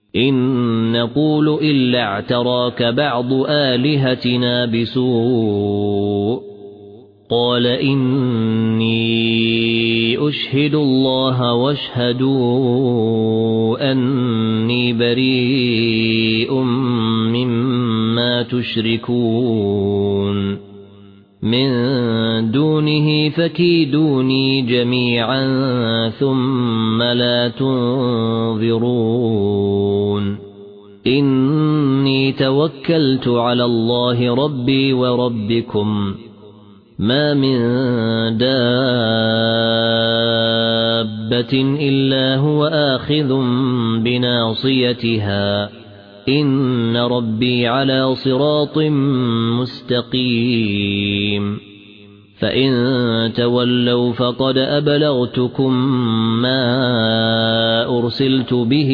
إن نقول إلا اعتراك بعض آلهتنا بسوء قال إني أشهد الله واشهدوا أني بريء مما تشركون من دونه فكيدوني جميعا ثم لا تنظرون إني توكلت على الله ربي وربكم ما من دابة إلا هو آخذ بناصيتها إن ربي على صراط مستقيم فإن تولوا فقد أبلغتكم ما أرسلت به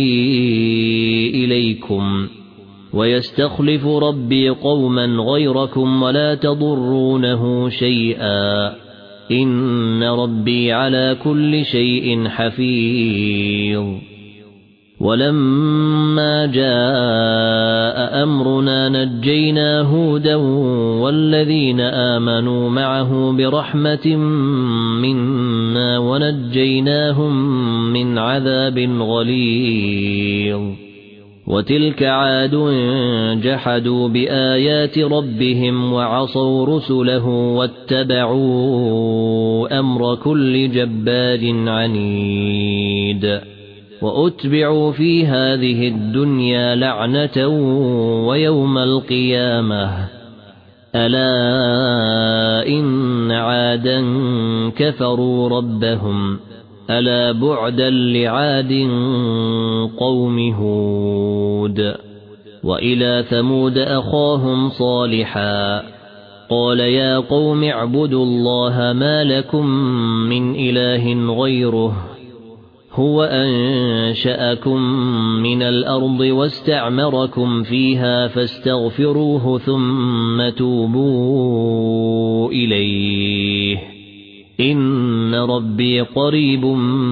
إليكم ويستخلف ربي قوما غيركم ولا تضرونه شيئا إن ربي على كل شيء حفيظ ولما جاء أمرنا نجينا هودا والذين آمنوا معه برحمة منا ونجيناهم من عذاب غليظ وتلك عاد جحدوا بآيات ربهم وعصوا رسله واتبعوا أمر كل جبار عنيد وأتبعوا في هذه الدنيا لعنة ويوم القيامة ألا إن عادا كفروا ربهم ألا بعدا لعاد قوم هود وإلى ثمود أخاهم صالحا قال يا قوم اعبدوا الله ما لكم من إله غيره هو أنشأكم من الأرض واستعمركم فيها فاستغفروه ثم توبوا إليه إن ربي قريب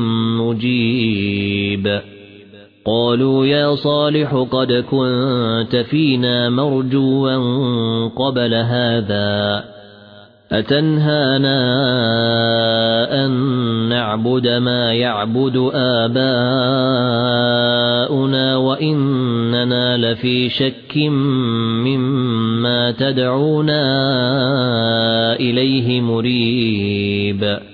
مجيب قالوا يا صالح قد كنت فينا مرجوا قبل هذا أتنهانا أن نعبد ما يعبد آباؤنا وإننا لفي شك مما تدعونا إليه مريب